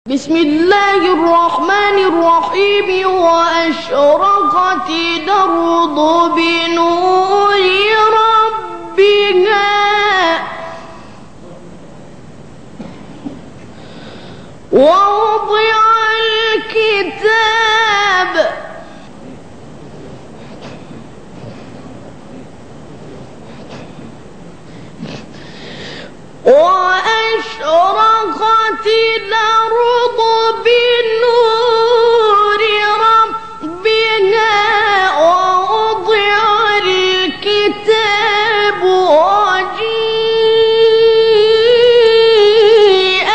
بسم الله الرحمن الرحيم. وأشرقت الأرض بنور ربها ووضع الكتاب وأشرقت الأرض بنور ربها ووضع الكتاب وجيء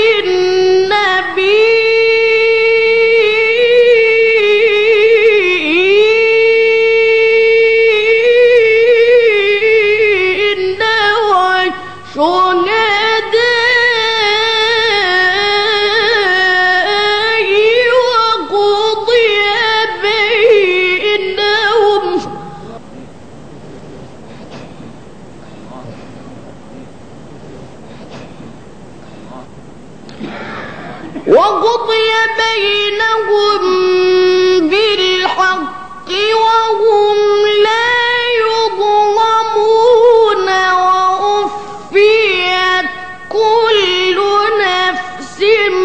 بالنبيين والشهداء وقضي بينهم بالحق وهم لا يظلمون. ووفيت كل نفس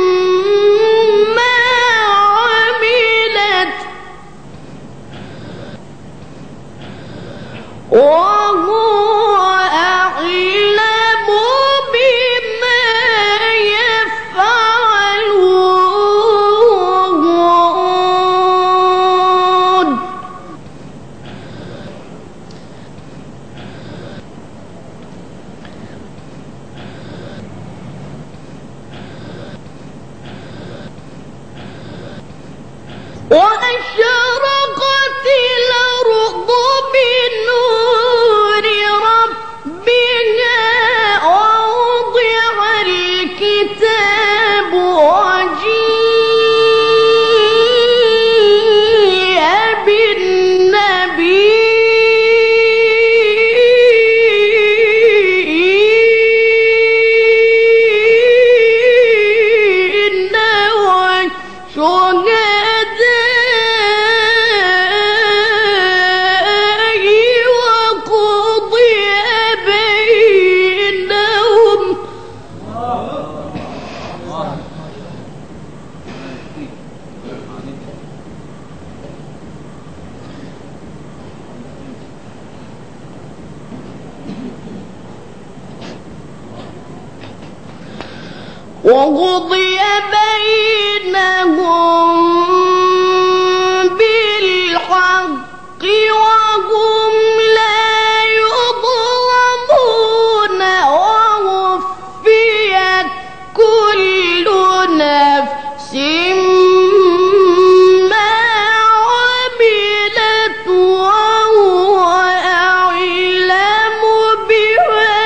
ما عملت وهو أعلم بما يفعلون. وأشرقت الأرض بنور ربها ووضع الكتاب وجيء بالنبيين والشهداء وقضي بينهم بالحق وهم لا يظلمون. ووفيت كل نفس ما عملت وهو أعلم بما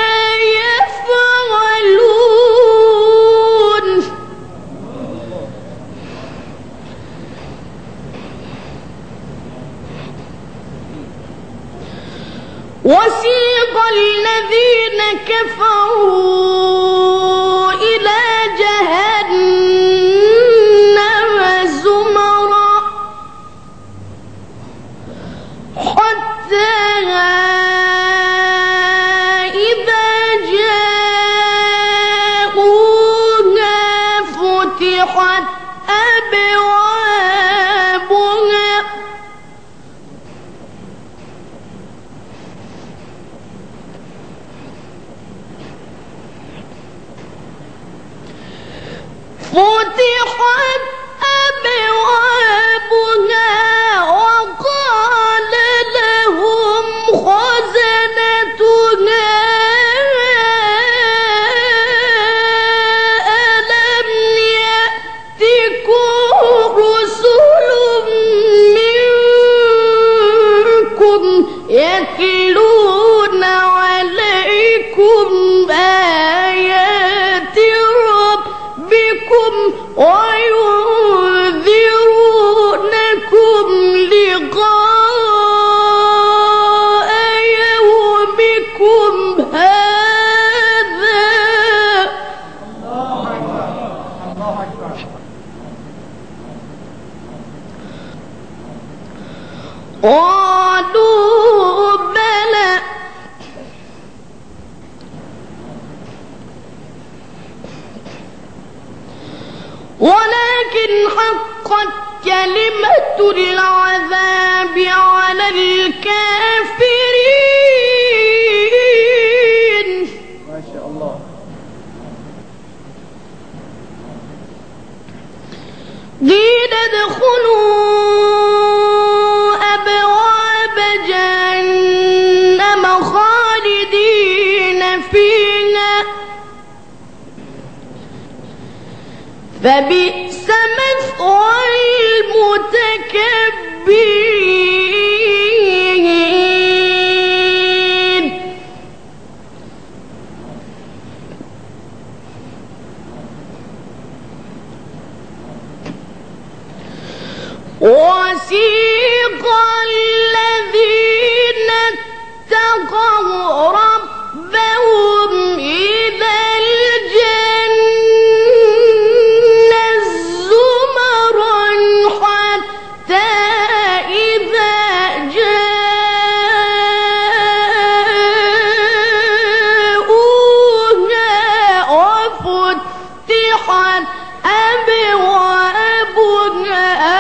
يفعلون. وسيق الذين كفروا إلى جهنم زمرا حتى إذا جاءوها فتحت أبوابها وقال لهم خزنتها ألم يأتكم رسل منكم يتلون عليكم آيات ربكم وينذرونكم لقاء يومكم هذا قالوا بلى ولكن حقت كلمة العذاب على الكافرين. ما شاء الله. قيل ادخلوا أبواب جهنم خالدين فيها فبئس مثوى المتكبرين. وسيق الذين اتقوا ربهم إلى الجنة زمرا حتى إذا جاءوها وفتحت أبوابها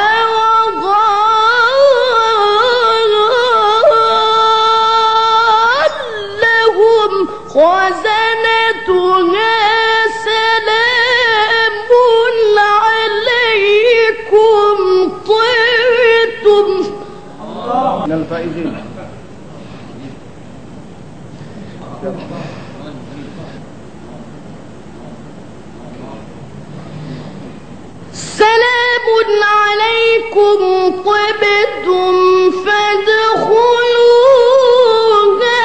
خزنتها سلام عليكم طبتم. من الفائزين. سلام عليكم طبتم فادخلوها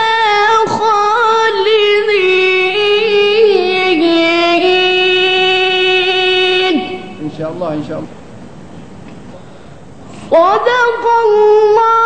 خالدين. إن شاء الله إن شاء الله. صدق الله